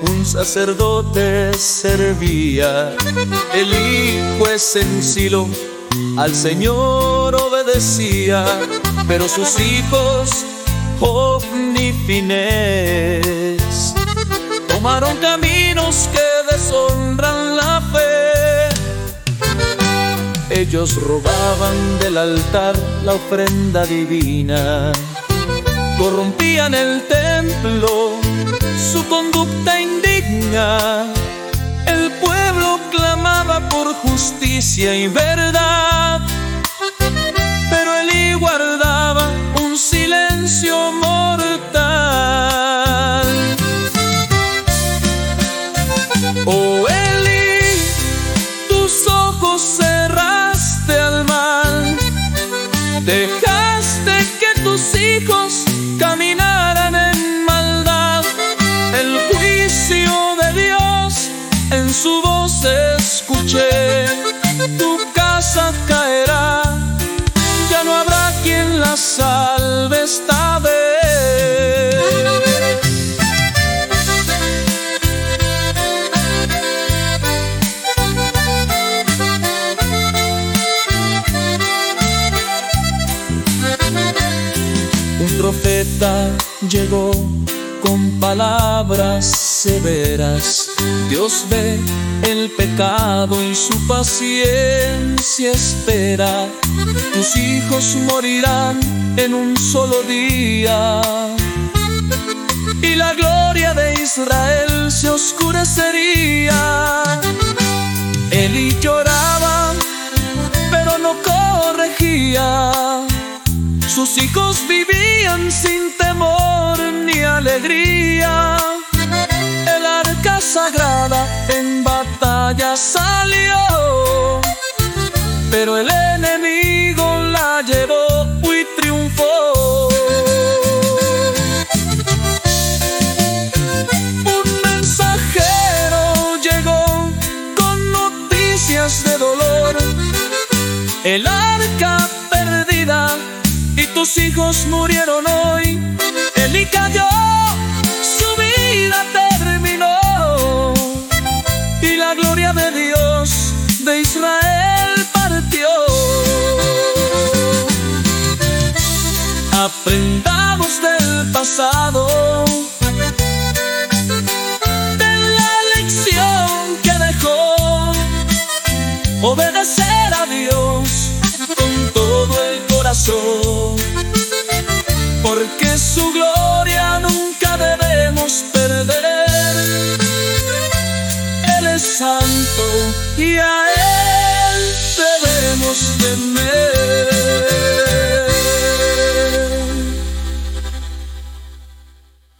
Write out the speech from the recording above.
un sacerdote servía. Elí, juez en Silo, al Señor obedecía, pero sus hijos, Hofni y Finés, tomaron caminos que deshonran la fe. Ellos robaban del altar la ofrenda divina, corrompían el templo, su conducta indigna. El pueblo clamaba por justicia y verdad, pero Elí guardaba un silencio mortal. Oh Elí, tus ojos cerraste al mal, dejaste que tus hijos caminaran en maldad. El juicio de Dios en su voz escuché. Tu casa caerá, ya no habrá quien la salve esta vez. Un profeta llegó con palabras severas. Dios ve el pecado y su paciencia espera. Tus hijos morirán en un solo día, y la gloria de Israel se oscurecería. Elí lloraba, pero no corregía. Sus hijos vivían sin temor ni alegría. El arca sagrada en batalla salió, pero el enemigo la llevó y triunfó. Un mensajero llegó con noticias de dolor. El arca perdida y tus hijos murieron hoy. Elí cayó, su vida terminó, y la gloria de Dios de Israel partió. Aprendamos del pasado, de la lección que dejó. Obedecer a Dios con todo el corazón, porque su gloria nunca debemos perder. Él es santo y a Él